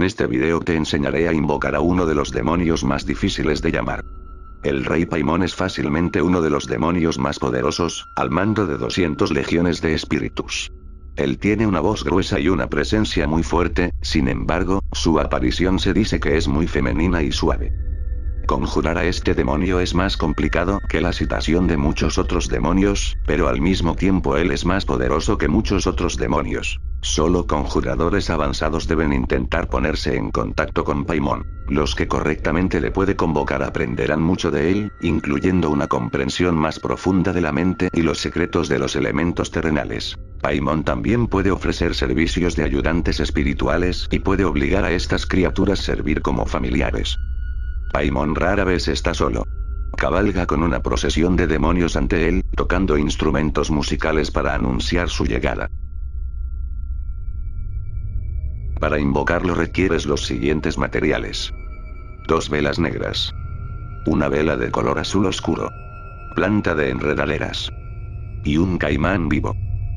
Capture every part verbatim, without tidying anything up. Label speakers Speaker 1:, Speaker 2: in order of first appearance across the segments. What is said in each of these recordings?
Speaker 1: En este video te enseñaré a invocar a uno de los demonios más difíciles de llamar. El Rey Paimon es fácilmente uno de los demonios más poderosos, al mando de doscientas legiones de espíritus. Él tiene una voz gruesa y una presencia muy fuerte, sin embargo, su aparición se dice que es muy femenina y suave. Conjurar a este demonio es más complicado que la citación de muchos otros demonios, pero al mismo tiempo él es más poderoso que muchos otros demonios. Solo conjuradores avanzados deben intentar ponerse en contacto con Paimon. Los que correctamente le puede convocar aprenderán mucho de él, incluyendo una comprensión más profunda de la mente y los secretos de los elementos terrenales. Paimon también puede ofrecer servicios de ayudantes espirituales y puede obligar a estas criaturas a servir como familiares. Paimon rara vez está solo. Cabalga con una procesión de demonios ante él, tocando instrumentos musicales para anunciar su llegada. Para invocarlo requieres los siguientes materiales. Dos velas negras. Una vela de color azul oscuro. Planta de enredaderas. Y un caimán vivo.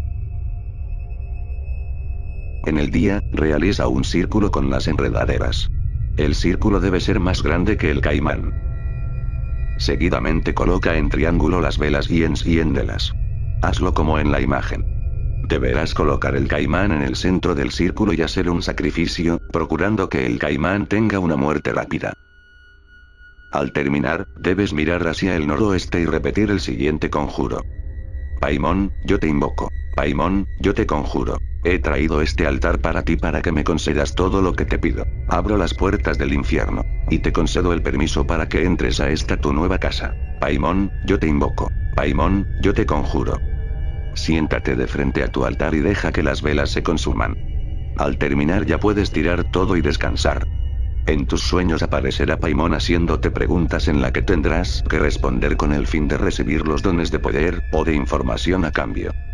Speaker 1: En el día, realiza un círculo con las enredaderas. El círculo debe ser más grande que el caimán. Seguidamente coloca en triángulo las velas y enciéndelas. Hazlo como en la imagen. Deberás colocar el caimán en el centro del círculo y hacer un sacrificio, procurando que el caimán tenga una muerte rápida. Al terminar, debes mirar hacia el noroeste y repetir el siguiente conjuro. Paimon, yo te invoco. Paimon, yo te conjuro. He traído este altar para ti para que me concedas todo lo que te pido. Abro las puertas del infierno. Y te concedo el permiso para que entres a esta tu nueva casa. Paimon, yo te invoco. Paimon, yo te conjuro. Siéntate de frente a tu altar y deja que las velas se consuman. Al terminar ya puedes tirar todo y descansar. En tus sueños aparecerá Paimon haciéndote preguntas en las que tendrás que responder con el fin de recibir los dones de poder, o de información a cambio.